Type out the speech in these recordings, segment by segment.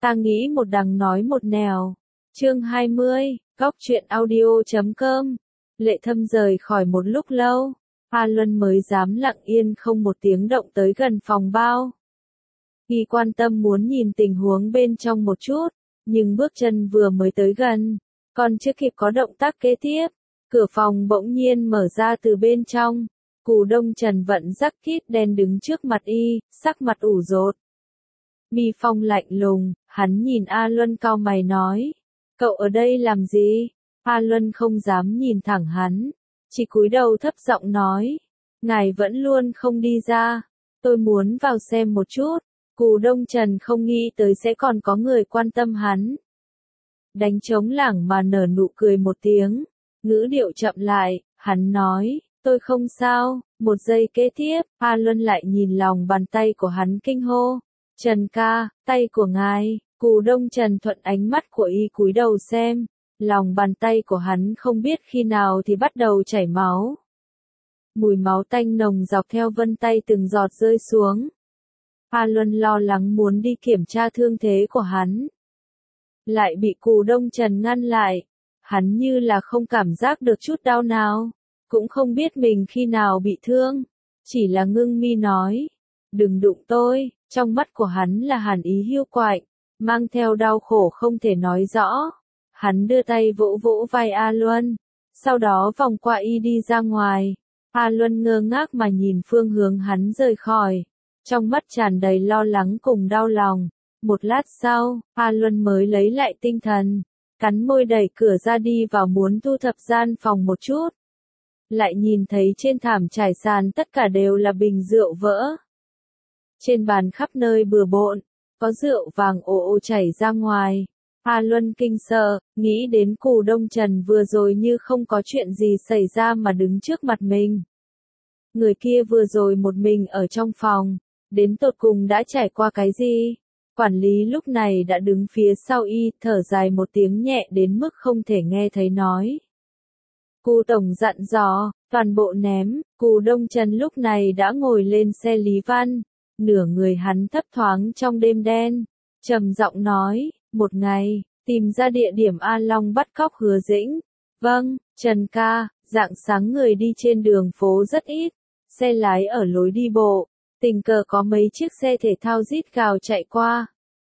Ta nghĩ một đằng nói một nẻo. Chương 20, Góc truyện audio.com. Lệ Thâm rời khỏi một lúc lâu, A Luân mới dám lặng yên không một tiếng động tới gần phòng bao. Y quan tâm muốn nhìn tình huống bên trong một chút, nhưng bước chân vừa mới tới gần, còn chưa kịp có động tác kế tiếp, cửa phòng bỗng nhiên mở ra từ bên trong. Cù Đông Trần vận rắc kít đen đứng trước mặt y, sắc mặt ủ rột. Mi phong lạnh lùng, hắn nhìn A Luân cau mày nói, cậu ở đây làm gì? A Luân không dám nhìn thẳng hắn, chỉ cúi đầu thấp giọng nói, ngài vẫn luôn không đi ra, tôi muốn vào xem một chút. Cù Đông Trần không nghĩ tới sẽ còn có người quan tâm hắn. Đánh trống lảng mà nở nụ cười một tiếng, ngữ điệu chậm lại, hắn nói, tôi không sao. Một giây kế tiếp, A Luân lại nhìn lòng bàn tay của hắn kinh hô, Trần ca, tay của ngài. Cù Đông Trần thuận ánh mắt của y cúi đầu xem, lòng bàn tay của hắn không biết khi nào thì bắt đầu chảy máu. Mùi máu tanh nồng dọc theo vân tay từng giọt rơi xuống. A Luân lo lắng muốn đi kiểm tra thương thế của hắn, lại bị Cù Đông Trần ngăn lại. Hắn như là không cảm giác được chút đau nào, cũng không biết mình khi nào bị thương, chỉ là ngưng mi nói, đừng đụng tôi. Trong mắt của hắn là hàn ý hiu quạnh, mang theo đau khổ không thể nói rõ. Hắn đưa tay vỗ vỗ vai A Luân, sau đó vòng qua y đi ra ngoài. A Luân ngơ ngác mà nhìn phương hướng hắn rời khỏi, trong mắt tràn đầy lo lắng cùng đau lòng. Một lát sau, A Luân mới lấy lại tinh thần, cắn môi đẩy cửa ra đi vào muốn thu thập gian phòng một chút. Lại nhìn thấy trên thảm trải sàn tất cả đều là bình rượu vỡ. Trên bàn khắp nơi bừa bộn, có rượu vàng ồ ồ chảy ra ngoài. A Luân kinh sợ, nghĩ đến Cù Đông Trần vừa rồi như không có chuyện gì xảy ra mà đứng trước mặt mình. Người kia vừa rồi một mình ở trong phòng, đến tột cùng đã trải qua cái gì? Quản lý lúc này đã đứng phía sau y, thở dài một tiếng nhẹ đến mức không thể nghe thấy nói. Cù tổng dặn dò, toàn bộ ném. Cù Đông Trần lúc này đã ngồi lên xe Lý Văn, nửa người hắn thấp thoáng trong đêm đen, trầm giọng nói, một ngày, tìm ra địa điểm A Long bắt cóc Hứa Dĩnh. Vâng, Trần ca. Rạng sáng người đi trên đường phố rất ít, xe lái ở lối đi bộ, tình cờ có mấy chiếc xe thể thao rít gào chạy qua.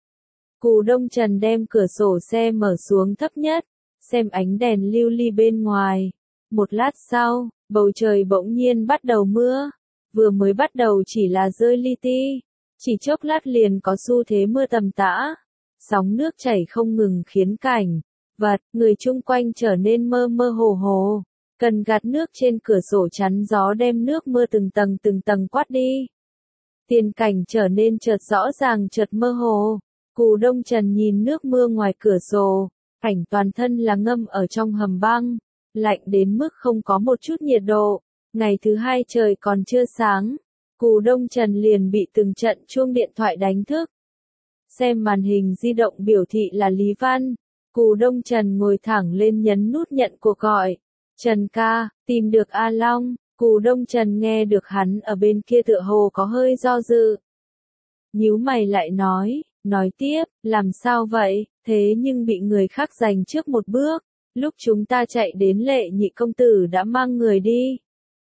Cù Đông Trần đem cửa sổ xe mở xuống thấp nhất, xem ánh đèn lưu ly bên ngoài. Một lát sau, bầu trời bỗng nhiên bắt đầu mưa, vừa mới bắt đầu chỉ là rơi li ti, chỉ chốc lát liền có xu thế mưa tầm tã. Sóng nước chảy không ngừng khiến cảnh vật, người chung quanh trở nên mơ mơ hồ hồ, cần gạt nước trên cửa sổ chắn gió đem nước mưa từng tầng quát đi. Tiền cảnh trở nên chợt rõ ràng chợt mơ hồ. Cù Đông Trần nhìn nước mưa ngoài cửa sổ, cảnh toàn thân là ngâm ở trong hầm băng, lạnh đến mức không có một chút nhiệt độ. Ngày thứ hai trời còn chưa sáng, Cù Đông Trần liền bị từng trận chuông điện thoại đánh thức. Xem màn hình di động biểu thị là Lý Văn, Cù Đông Trần ngồi thẳng lên nhấn nút nhận cuộc gọi. Trần ca, tìm được A Long. Cù Đông Trần nghe được hắn ở bên kia tựa hồ có hơi do dự. Nhíu mày lại nói tiếp, làm sao vậy, thế nhưng bị người khác giành trước một bước, lúc chúng ta chạy đến Lệ nhị công tử đã mang người đi.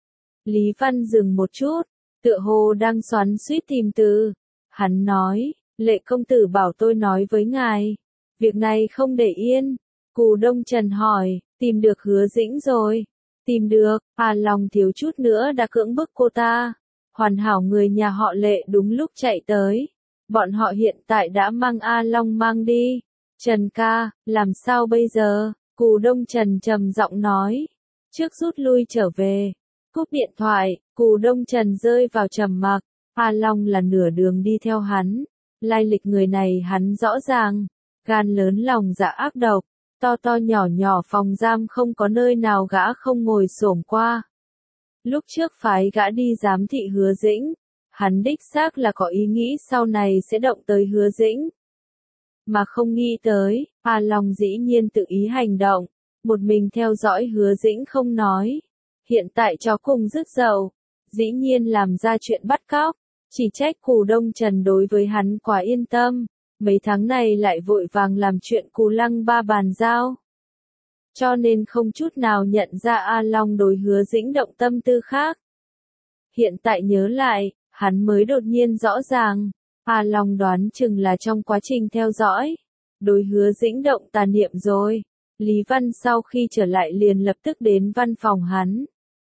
Lý Văn dừng một chút, tựa hồ đang xoắn xuýt tìm từ. Hắn nói, Lệ công tử bảo tôi nói với ngài, việc này không để yên. Cù Đông Trần hỏi, tìm được Hứa Dĩnh rồi? Tìm được. A Long thiếu chút nữa đã cưỡng bức cô ta. Hoàn hảo người nhà họ Lệ đúng lúc chạy tới. Bọn họ hiện tại đã mang A Long mang đi. Trần ca, làm sao bây giờ? Cù Đông Trần trầm giọng nói. Trước rút lui trở về. Cúp điện thoại, Cù Đông Trần rơi vào trầm mặc. A Long là nửa đường đi theo hắn. Lai lịch người này hắn rõ ràng. Gan lớn lòng dạ ác độc. To to nhỏ nhỏ phòng giam không có nơi nào gã không ngồi xổm qua. Lúc trước phái gã đi giám thị Hứa Dĩnh, hắn đích xác là có ý nghĩ sau này sẽ động tới Hứa Dĩnh. Mà không nghĩ tới, A Long dĩ nhiên tự ý hành động, một mình theo dõi Hứa Dĩnh không nói. Hiện tại chó cùng rứt dậu, dĩ nhiên làm ra chuyện bắt cóc, chỉ trách Cù Đông Trần đối với hắn quá yên tâm. Mấy tháng này lại vội vàng làm chuyện Cù Lăng Ba bàn giao. Cho nên không chút nào nhận ra A Long đối Hứa Dĩnh động tâm tư khác. Hiện tại nhớ lại, hắn mới đột nhiên rõ ràng, A Long đoán chừng là trong quá trình theo dõi, đối Hứa Dĩnh động tà niệm rồi. Lý Văn sau khi trở lại liền lập tức đến văn phòng hắn.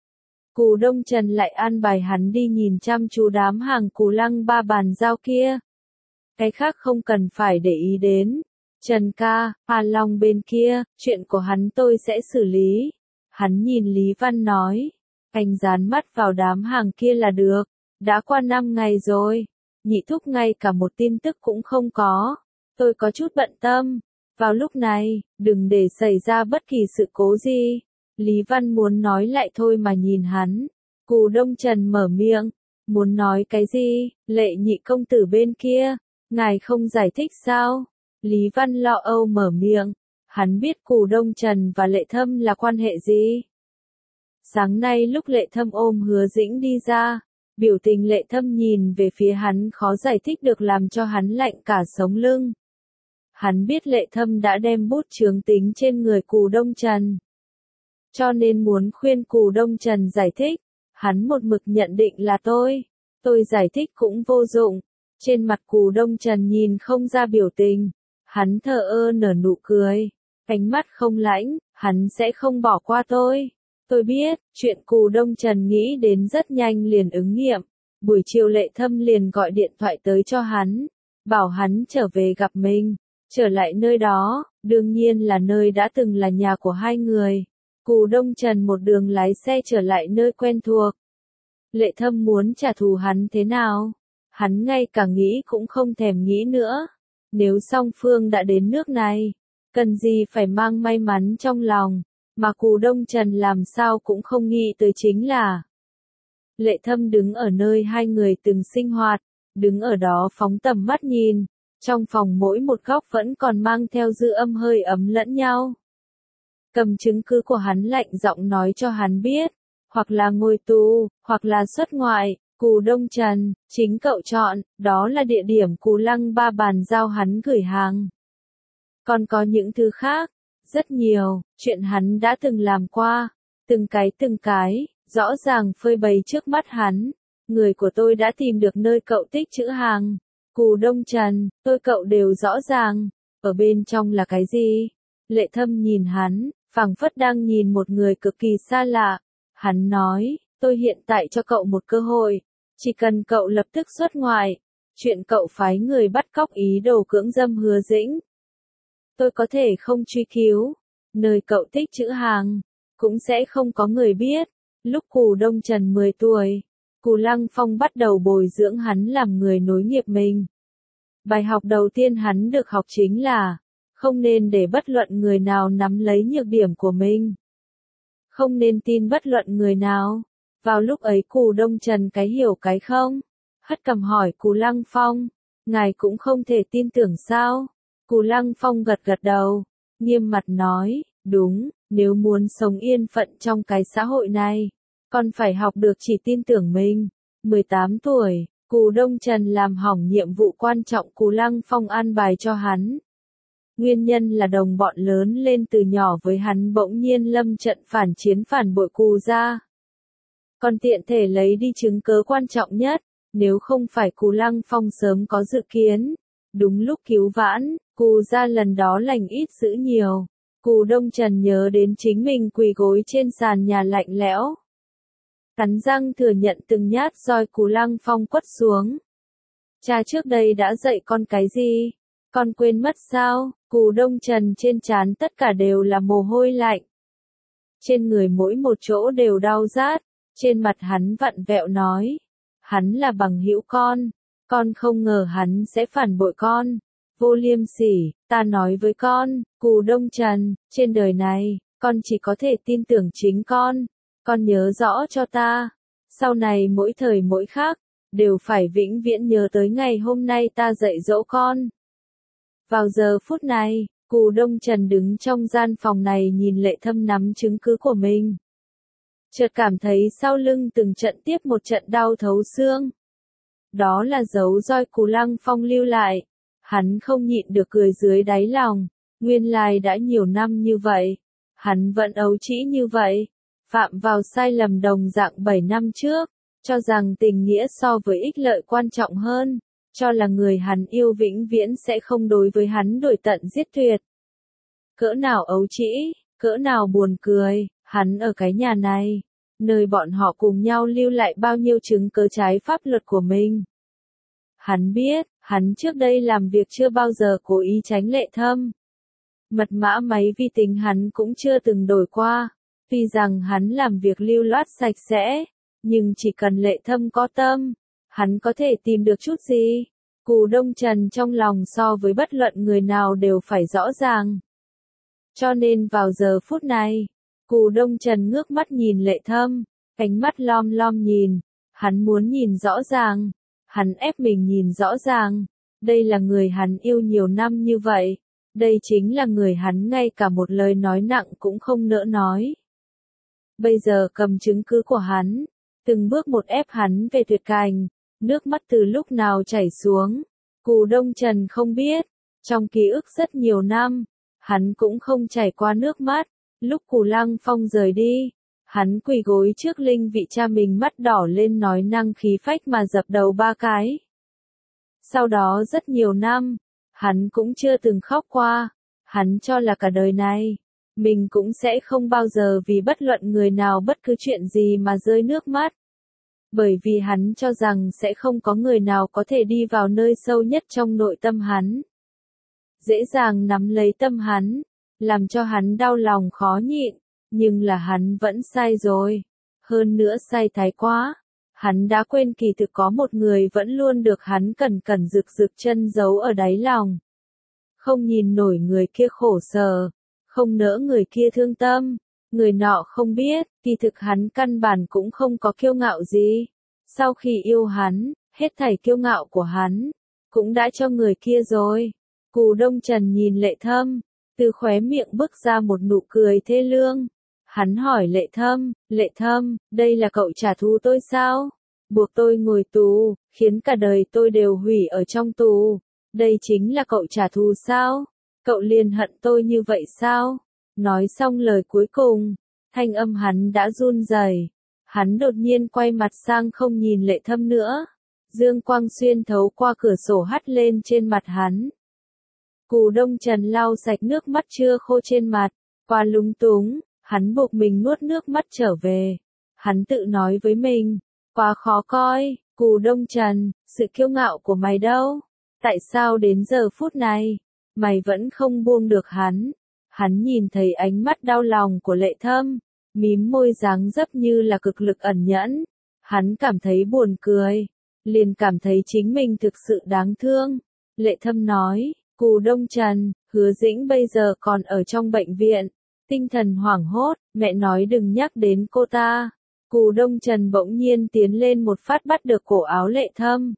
Cù Đông Trần lại an bài hắn đi nhìn chăm chú đám hàng Cù Lăng Ba bàn giao kia. Cái khác không cần phải để ý đến. Trần ca, A Long bên kia, chuyện của hắn tôi sẽ xử lý. Hắn nhìn Lý Văn nói. Anh dán mắt vào đám hàng kia là được. Đã qua 5 ngày rồi. Nhị thúc ngay cả một tin tức cũng không có. Tôi có chút bận tâm. Vào lúc này, đừng để xảy ra bất kỳ sự cố gì. Lý Văn muốn nói lại thôi mà nhìn hắn. Cù Đông Trần mở miệng. Muốn nói cái gì? Lệ nhị công tử bên kia. Ngài không giải thích sao? Lý Văn lo âu mở miệng. Hắn biết Cù Đông Trần và Lệ Thâm là quan hệ gì. Sáng nay lúc Lệ Thâm ôm Hứa Dĩnh đi ra, biểu tình Lệ Thâm nhìn về phía hắn khó giải thích được làm cho hắn lạnh cả sống lưng. Hắn biết Lệ Thâm đã đem bút chướng tính trên người Cù Đông Trần. Cho nên muốn khuyên Cù Đông Trần giải thích, hắn một mực nhận định là tôi giải thích cũng vô dụng. Trên mặt Cù Đông Trần nhìn không ra biểu tình, hắn thờ ơ nở nụ cười, ánh mắt không lãnh, hắn sẽ không bỏ qua tôi. Tôi biết, chuyện Cù Đông Trần nghĩ đến rất nhanh liền ứng nghiệm, buổi chiều Lệ Thâm liền gọi điện thoại tới cho hắn, bảo hắn trở về gặp mình, trở lại nơi đó, đương nhiên là nơi đã từng là nhà của hai người. Cù Đông Trần một đường lái xe trở lại nơi quen thuộc. Lệ Thâm muốn trả thù hắn thế nào? Hắn ngay cả nghĩ cũng không thèm nghĩ nữa. Nếu song phương đã đến nước này, cần gì phải mang may mắn trong lòng, mà Cù Đông Trần làm sao cũng không nghĩ tới chính là. Lệ Thâm đứng ở nơi hai người từng sinh hoạt, đứng ở đó phóng tầm mắt nhìn, trong phòng mỗi một góc vẫn còn mang theo dư âm hơi ấm lẫn nhau. Cầm chứng cứ của hắn lạnh giọng nói cho hắn biết, hoặc là ngồi tù, hoặc là xuất ngoại. Cù Đông Trần, chính cậu chọn, đó là địa điểm Cù Lăng Ba bàn giao hắn gửi hàng. Còn có những thứ khác, rất nhiều, chuyện hắn đã từng làm qua, từng cái, rõ ràng phơi bày trước mắt hắn. Người của tôi đã tìm được nơi cậu tích trữ hàng. Cù Đông Trần, cậu đều rõ ràng, ở bên trong là cái gì? Lệ Thâm nhìn hắn, phảng phất đang nhìn một người cực kỳ xa lạ. Hắn nói, tôi hiện tại cho cậu một cơ hội. Chỉ cần cậu lập tức xuất ngoại, chuyện cậu phái người bắt cóc ý đồ cưỡng dâm Hứa Dĩnh. Tôi có thể không truy cứu, nơi cậu tích trữ hàng, cũng sẽ không có người biết. Lúc Cù Đông Trần 10 tuổi, Cù Lăng Phong bắt đầu bồi dưỡng hắn làm người nối nghiệp mình. Bài học đầu tiên hắn được học chính là, không nên để bất luận người nào nắm lấy nhược điểm của mình. Không nên tin bất luận người nào. Vào lúc ấy Cù Đông Trần cái hiểu cái không. Hất cằm hỏi Cù Lăng Phong, ngài cũng không thể tin tưởng sao? Cù Lăng Phong gật gật đầu, nghiêm mặt nói, đúng, nếu muốn sống yên phận trong cái xã hội này, còn phải học được chỉ tin tưởng mình. 18 tuổi, Cù Đông Trần làm hỏng nhiệm vụ quan trọng Cù Lăng Phong an bài cho hắn. Nguyên nhân là đồng bọn lớn lên từ nhỏ với hắn bỗng nhiên lâm trận phản chiến phản bội Cù gia. Còn tiện thể lấy đi chứng cớ quan trọng nhất, nếu không phải Cù Lăng Phong sớm có dự kiến. Đúng lúc cứu vãn, Cù gia lần đó lành ít dữ nhiều. Cù Đông Trần nhớ đến chính mình quỳ gối trên sàn nhà lạnh lẽo. Cắn răng thừa nhận từng nhát roi Cù Lăng Phong quất xuống. Cha trước đây đã dạy con cái gì? Con quên mất sao? Cù Đông Trần trên trán tất cả đều là mồ hôi lạnh. Trên người mỗi một chỗ đều đau rát. Trên mặt hắn vặn vẹo nói. Hắn là bằng hữu con không ngờ hắn sẽ phản bội con. Vô liêm sỉ, ta nói với con, Cù Đông Trần, trên đời này, con chỉ có thể tin tưởng chính con nhớ rõ cho ta. Sau này mỗi thời mỗi khác, đều phải vĩnh viễn nhớ tới ngày hôm nay ta dạy dỗ con. Vào giờ phút này, Cù Đông Trần đứng trong gian phòng này nhìn Lệ Thâm nắm chứng cứ của mình. Chợt cảm thấy sau lưng từng trận tiếp một trận đau thấu xương. Đó là dấu roi Cù Lăng Phong lưu lại. Hắn không nhịn được cười dưới đáy lòng, nguyên lai đã nhiều năm như vậy, hắn vẫn ấu trĩ như vậy, phạm vào sai lầm đồng dạng 7 năm trước, cho rằng tình nghĩa so với ích lợi quan trọng hơn, cho là người hắn yêu vĩnh viễn sẽ không đối với hắn đuổi tận giết tuyệt. Cỡ nào ấu trĩ, cỡ nào buồn cười, hắn ở cái nhà này, nơi bọn họ cùng nhau lưu lại bao nhiêu chứng cớ trái pháp luật của mình. Hắn biết, hắn trước đây làm việc chưa bao giờ cố ý tránh Lệ Thâm. Mật mã máy vi tính hắn cũng chưa từng đổi qua, tuy rằng hắn làm việc lưu loát sạch sẽ, nhưng chỉ cần Lệ Thâm có tâm, hắn có thể tìm được chút gì. Cù Đông Trần trong lòng so với bất luận người nào đều phải rõ ràng. Cho nên vào giờ phút này, Cù Đông Trần ngước mắt nhìn Lệ Thâm, ánh mắt lom lom nhìn, hắn muốn nhìn rõ ràng, hắn ép mình nhìn rõ ràng, đây là người hắn yêu nhiều năm như vậy, đây chính là người hắn ngay cả một lời nói nặng cũng không nỡ nói. Bây giờ cầm chứng cứ của hắn, từng bước một ép hắn về tuyệt cảnh, nước mắt từ lúc nào chảy xuống, Cù Đông Trần không biết, trong ký ức rất nhiều năm, hắn cũng không chảy qua nước mắt, lúc Cù Lăng Phong rời đi, hắn quỳ gối trước linh vị cha mình mắt đỏ lên nói năng khí phách mà dập đầu 3 cái. Sau đó rất nhiều năm, hắn cũng chưa từng khóc qua, hắn cho là cả đời này, mình cũng sẽ không bao giờ vì bất luận người nào bất cứ chuyện gì mà rơi nước mắt. Bởi vì hắn cho rằng sẽ không có người nào có thể đi vào nơi sâu nhất trong nội tâm hắn. Dễ dàng nắm lấy tâm hắn, làm cho hắn đau lòng khó nhịn, nhưng là hắn vẫn sai rồi. Hơn nữa sai thái quá, hắn đã quên kỳ thực có một người vẫn luôn được hắn cẩn cẩn rực rực chân giấu ở đáy lòng. Không nhìn nổi người kia khổ sở, không nỡ người kia thương tâm, người nọ không biết, kỳ thực hắn căn bản cũng không có kiêu ngạo gì. Sau khi yêu hắn, hết thảy kiêu ngạo của hắn, cũng đã cho người kia rồi. Cù Đông Trần nhìn Lệ Thâm, từ khóe miệng bước ra một nụ cười thê lương. Hắn hỏi Lệ Thâm, đây là cậu trả thù tôi sao? Buộc tôi ngồi tù, khiến cả đời tôi đều hủy ở trong tù. Đây chính là cậu trả thù sao? Cậu liền hận tôi như vậy sao? Nói xong lời cuối cùng, thanh âm hắn đã run rẩy. Hắn đột nhiên quay mặt sang không nhìn Lệ Thâm nữa. Dương quang xuyên thấu qua cửa sổ hắt lên trên mặt hắn. Cù Đông Trần lau sạch nước mắt chưa khô trên mặt, qua lúng túng, hắn buộc mình nuốt nước mắt trở về. Hắn tự nói với mình, quá khó coi, Cù Đông Trần, sự kiêu ngạo của mày đâu? Tại sao đến giờ phút này, mày vẫn không buông được hắn? Hắn nhìn thấy ánh mắt đau lòng của Lệ Thâm, mím môi dáng dấp như là cực lực ẩn nhẫn. Hắn cảm thấy buồn cười, liền cảm thấy chính mình thực sự đáng thương. Lệ Thâm nói, Cù Đông Trần, Hứa Dĩnh bây giờ còn ở trong bệnh viện, tinh thần hoảng hốt, mẹ nói đừng nhắc đến cô ta. Cù Đông Trần bỗng nhiên tiến lên một phát bắt được cổ áo Lệ Thâm.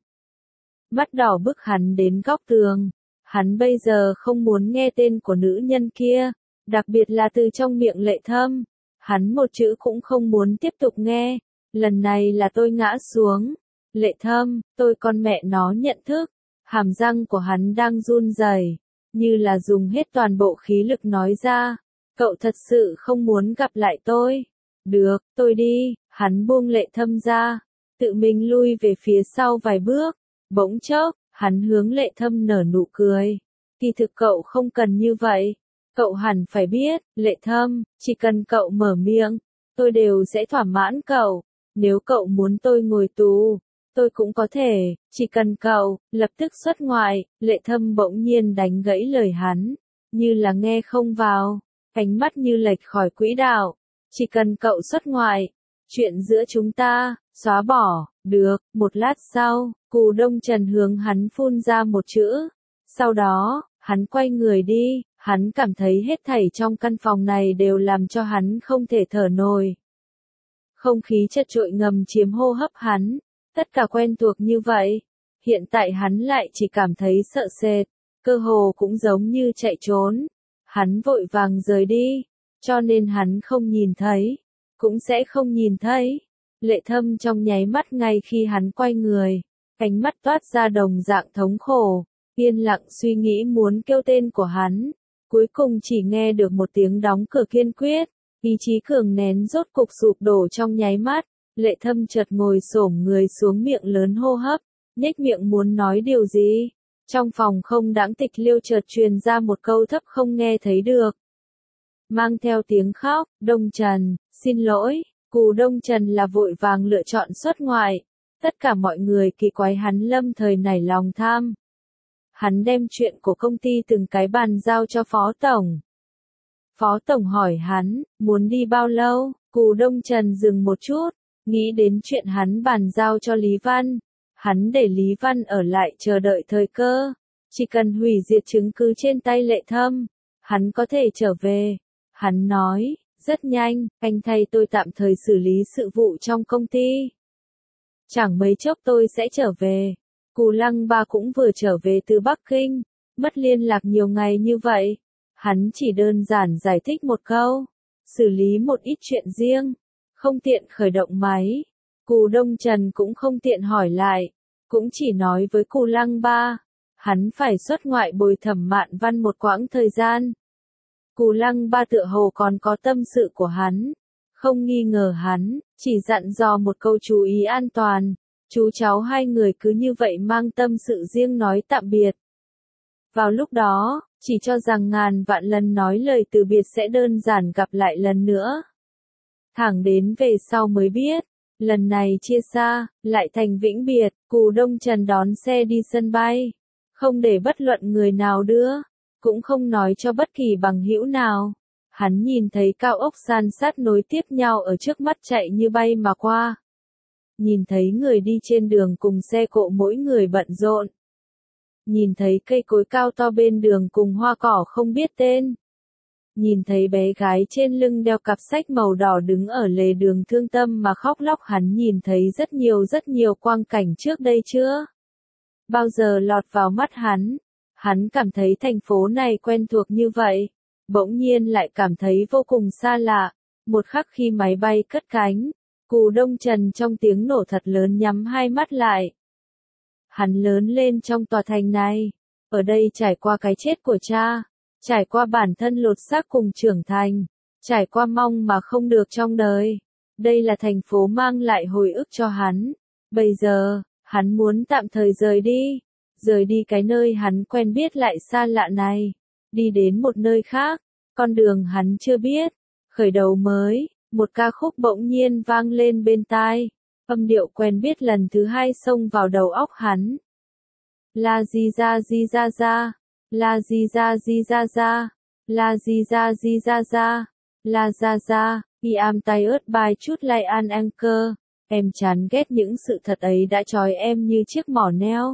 Mắt đỏ bức hắn đến góc tường. Hắn bây giờ không muốn nghe tên của nữ nhân kia, đặc biệt là từ trong miệng Lệ Thâm. Hắn một chữ cũng không muốn tiếp tục nghe. Lần này là tôi ngã xuống. Lệ Thâm, tôi con mẹ nó nhận thức. Hàm răng của hắn đang run rẩy, như là dùng hết toàn bộ khí lực nói ra. Cậu thật sự không muốn gặp lại tôi. Được, tôi đi. Hắn buông Lệ Thâm ra, tự mình lui về phía sau vài bước. Bỗng chốc, hắn hướng Lệ Thâm nở nụ cười. Kỳ thực cậu không cần như vậy. Cậu hẳn phải biết, Lệ Thâm, chỉ cần cậu mở miệng, tôi đều sẽ thỏa mãn cậu. Nếu cậu muốn tôi ngồi tù, tôi cũng có thể, chỉ cần cậu, lập tức xuất ngoại. Lệ Thâm bỗng nhiên đánh gãy lời hắn, như là nghe không vào, ánh mắt như lệch khỏi quỹ đạo. Chỉ cần cậu xuất ngoại, chuyện giữa chúng ta, xóa bỏ, được. Một lát sau, Cù Đông Trần hướng hắn phun ra một chữ. Sau đó, hắn quay người đi, hắn cảm thấy hết thảy trong căn phòng này đều làm cho hắn không thể thở nổi. Không khí chật trội ngầm chiếm hô hấp hắn, tất cả quen thuộc như vậy. Hiện tại hắn lại chỉ cảm thấy sợ sệt, cơ hồ cũng giống như chạy trốn. Hắn vội vàng rời đi, cho nên hắn không nhìn thấy, cũng sẽ không nhìn thấy. Lệ Thâm trong nháy mắt ngay khi hắn quay người, ánh mắt toát ra đồng dạng thống khổ, yên lặng suy nghĩ muốn kêu tên của hắn. Cuối cùng chỉ nghe được một tiếng đóng cửa kiên quyết, ý chí cường nén rốt cục sụp đổ trong nháy mắt. Lệ Thâm chợt ngồi xổm người xuống, miệng lớn hô hấp, nhếch miệng muốn nói điều gì. Trong phòng không đãng tịch liêu chợt truyền ra một câu thấp không nghe thấy được, mang theo tiếng khóc, Đông Trần, xin lỗi. Cù Đông Trần là vội vàng lựa chọn xuất ngoại. Tất cả mọi người kỳ quái hắn lâm thời nảy lòng tham. Hắn đem chuyện của công ty từng cái bàn giao cho Phó Tổng. Phó Tổng hỏi hắn, muốn đi bao lâu? Cù Đông Trần dừng một chút, nghĩ đến chuyện hắn bàn giao cho Lý Văn. Hắn để Lý Văn ở lại chờ đợi thời cơ. Chỉ cần hủy diệt chứng cứ trên tay Lệ Thâm, hắn có thể trở về. Hắn nói, rất nhanh, anh thay tôi tạm thời xử lý sự vụ trong công ty. Chẳng mấy chốc tôi sẽ trở về. Cù Lăng Ba cũng vừa trở về từ Bắc Kinh, mất liên lạc nhiều ngày như vậy. Hắn chỉ đơn giản giải thích một câu, xử lý một ít chuyện riêng, không tiện khởi động máy. Cù Đông Trần cũng không tiện hỏi lại, cũng chỉ nói với Cù Lăng Ba, hắn phải xuất ngoại bồi thẩm Mạn Văn một quãng thời gian. Cù Lăng Ba tựa hồ còn có tâm sự của hắn, không nghi ngờ hắn, chỉ dặn dò một câu chú ý an toàn. Chú cháu hai người cứ như vậy mang tâm sự riêng nói tạm biệt. Vào lúc đó, chỉ cho rằng ngàn vạn lần nói lời từ biệt sẽ đơn giản gặp lại lần nữa. Thẳng đến về sau mới biết, lần này chia xa, lại thành vĩnh biệt. Cù Đông Trần đón xe đi sân bay, không để bất luận người nào đưa, cũng không nói cho bất kỳ bằng hữu nào. Hắn nhìn thấy cao ốc san sát nối tiếp nhau ở trước mắt chạy như bay mà qua. Nhìn thấy người đi trên đường cùng xe cộ mỗi người bận rộn. Nhìn thấy cây cối cao to bên đường cùng hoa cỏ không biết tên. Nhìn thấy bé gái trên lưng đeo cặp sách màu đỏ đứng ở lề đường thương tâm mà khóc lóc. Hắn nhìn thấy rất nhiều quang cảnh trước đây chưa bao giờ lọt vào mắt hắn. Hắn cảm thấy thành phố này quen thuộc như vậy, bỗng nhiên lại cảm thấy vô cùng xa lạ. Một khắc khi máy bay cất cánh, Cù Đông Trần trong tiếng nổ thật lớn nhắm hai mắt lại. Hắn lớn lên trong tòa thành này, ở đây trải qua cái chết của cha, trải qua bản thân lột xác cùng trưởng thành, trải qua mong mà không được trong đời. Đây là thành phố mang lại hồi ức cho hắn. Bây giờ, hắn muốn tạm thời rời đi cái nơi hắn quen biết lại xa lạ này, đi đến một nơi khác, con đường hắn chưa biết, khởi đầu mới. Một ca khúc bỗng nhiên vang lên bên tai, âm điệu quen biết lần thứ hai xông vào đầu óc hắn. La di ra di ra ra, la di ra di ra ra, la di ra di ra ra, la ra ra, I am tired by chút like an anchor. Em chán ghét những sự thật ấy đã trói em như chiếc mỏ neo.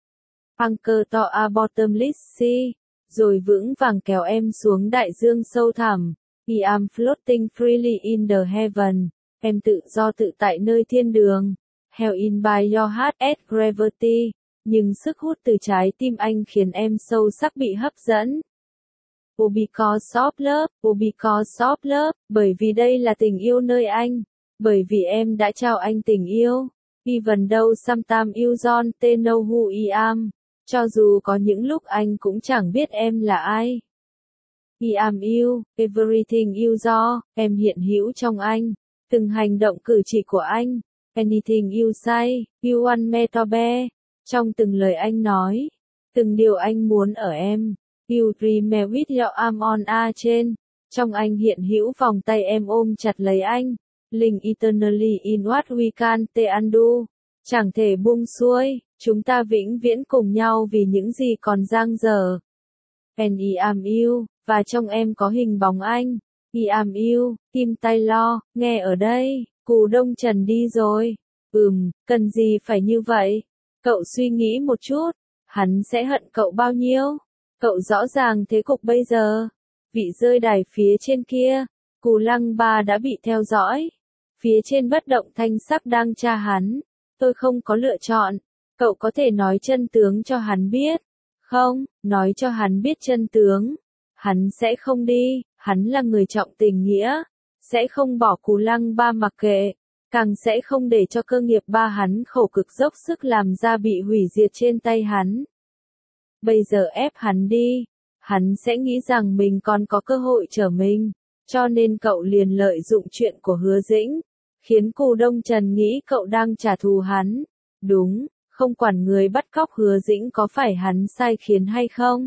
Anchor to a bottomless sea, rồi vững vàng kéo em xuống đại dương sâu thẳm. I am floating freely in the heaven. Em tự do tự tại nơi thiên đường. Held in by your heart as gravity. Nhưng sức hút từ trái tim anh khiến em sâu sắc bị hấp dẫn. Oh because of love, oh because of love. Bởi vì đây là tình yêu nơi anh. Bởi vì em đã trao anh tình yêu. Even though sometimes you don't know who I am. Cho dù có những lúc anh cũng chẳng biết em là ai. I am you, everything you do, em hiện hữu trong anh, từng hành động cử chỉ của anh, anything you say, you want me to be, trong từng lời anh nói, từng điều anh muốn ở em, you dream me with your arm on a chain, trong anh hiện hữu vòng tay em ôm chặt lấy anh, link eternally in what we can't undo, chẳng thể buông xuôi, chúng ta vĩnh viễn cùng nhau vì những gì còn dang dở. And I am you. Và trong em có hình bóng anh. I am you, Tim Taylor, nghe ở đây, Cù Đông Trần đi rồi. Cần gì phải như vậy? Cậu suy nghĩ một chút, hắn sẽ hận cậu bao nhiêu? Cậu rõ ràng thế cục bây giờ. Vị rơi đài phía trên kia, Cù Lăng Ba đã bị theo dõi. Phía trên bất động thanh sắc đang tra hắn. Tôi không có lựa chọn. Cậu có thể nói chân tướng cho hắn biết. Không, nói cho hắn biết chân tướng. Hắn sẽ không đi, hắn là người trọng tình nghĩa, sẽ không bỏ Cù Lăng Ba mặc kệ, càng sẽ không để cho cơ nghiệp ba hắn khổ cực dốc sức làm ra bị hủy diệt trên tay hắn. Bây giờ ép hắn đi, hắn sẽ nghĩ rằng mình còn có cơ hội trở mình, cho nên cậu liền lợi dụng chuyện của Hứa Dĩnh, khiến Cù Đông Trần nghĩ cậu đang trả thù hắn. Đúng, không quản người bắt cóc Hứa Dĩnh có phải hắn sai khiến hay không.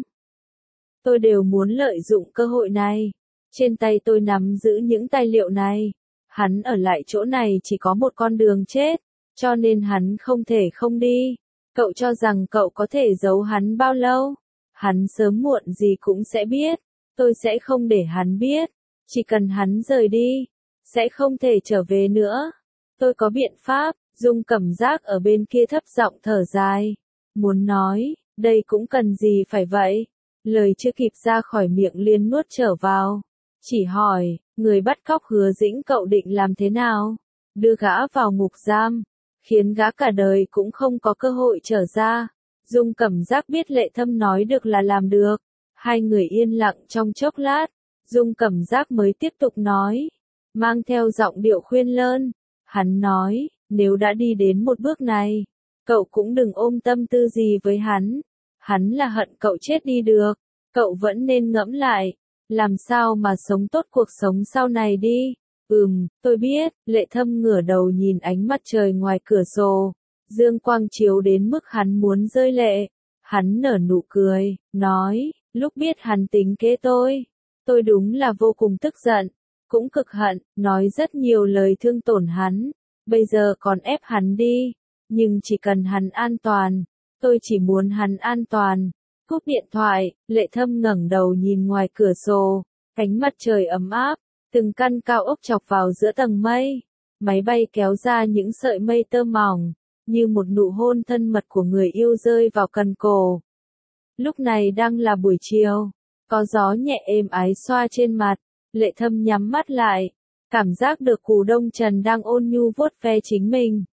Tôi đều muốn lợi dụng cơ hội này. Trên tay tôi nắm giữ những tài liệu này. Hắn ở lại chỗ này chỉ có một con đường chết, cho nên hắn không thể không đi. Cậu cho rằng cậu có thể giấu hắn bao lâu? Hắn sớm muộn gì cũng sẽ biết. Tôi sẽ không để hắn biết. Chỉ cần hắn rời đi, sẽ không thể trở về nữa. Tôi có biện pháp. Dung Cẩm Giác ở bên kia thấp giọng thở dài. Muốn nói, đây cũng cần gì phải vậy? Lời chưa kịp ra khỏi miệng liền nuốt trở vào. Chỉ hỏi, người bắt cóc Hứa Dĩnh cậu định làm thế nào? Đưa gã vào ngục giam, khiến gã cả đời cũng không có cơ hội trở ra. Dung Cẩm Giác biết Lệ Thâm nói được là làm được. Hai người yên lặng trong chốc lát, Dung Cẩm Giác mới tiếp tục nói, mang theo giọng điệu khuyên lơn. Hắn nói, nếu đã đi đến một bước này, cậu cũng đừng ôm tâm tư gì với hắn. Hắn là hận cậu chết đi được, cậu vẫn nên ngẫm lại, làm sao mà sống tốt cuộc sống sau này đi. Tôi biết. Lệ Thâm ngửa đầu nhìn ánh mặt trời ngoài cửa sổ, dương quang chiếu đến mức hắn muốn rơi lệ. Hắn nở nụ cười, nói, lúc biết hắn tính kế tôi đúng là vô cùng tức giận, cũng cực hận, nói rất nhiều lời thương tổn hắn, bây giờ còn ép hắn đi, nhưng chỉ cần hắn an toàn, tôi chỉ muốn hắn an toàn. Cúp điện thoại, Lệ Thâm ngẩng đầu nhìn ngoài cửa sổ, ánh mặt trời ấm áp, từng căn cao ốc chọc vào giữa tầng mây, máy bay kéo ra những sợi mây tơ mỏng, như một nụ hôn thân mật của người yêu rơi vào cần cổ. Lúc này đang là buổi chiều, có gió nhẹ êm ái xoa trên mặt, Lệ Thâm nhắm mắt lại, cảm giác được Cù Đông Trần đang ôn nhu vuốt ve chính mình.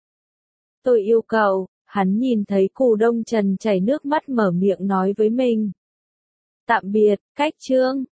Tôi yêu cậu. Hắn nhìn thấy Cù Đông Trần chảy nước mắt mở miệng nói với mình. Tạm biệt, cách chương.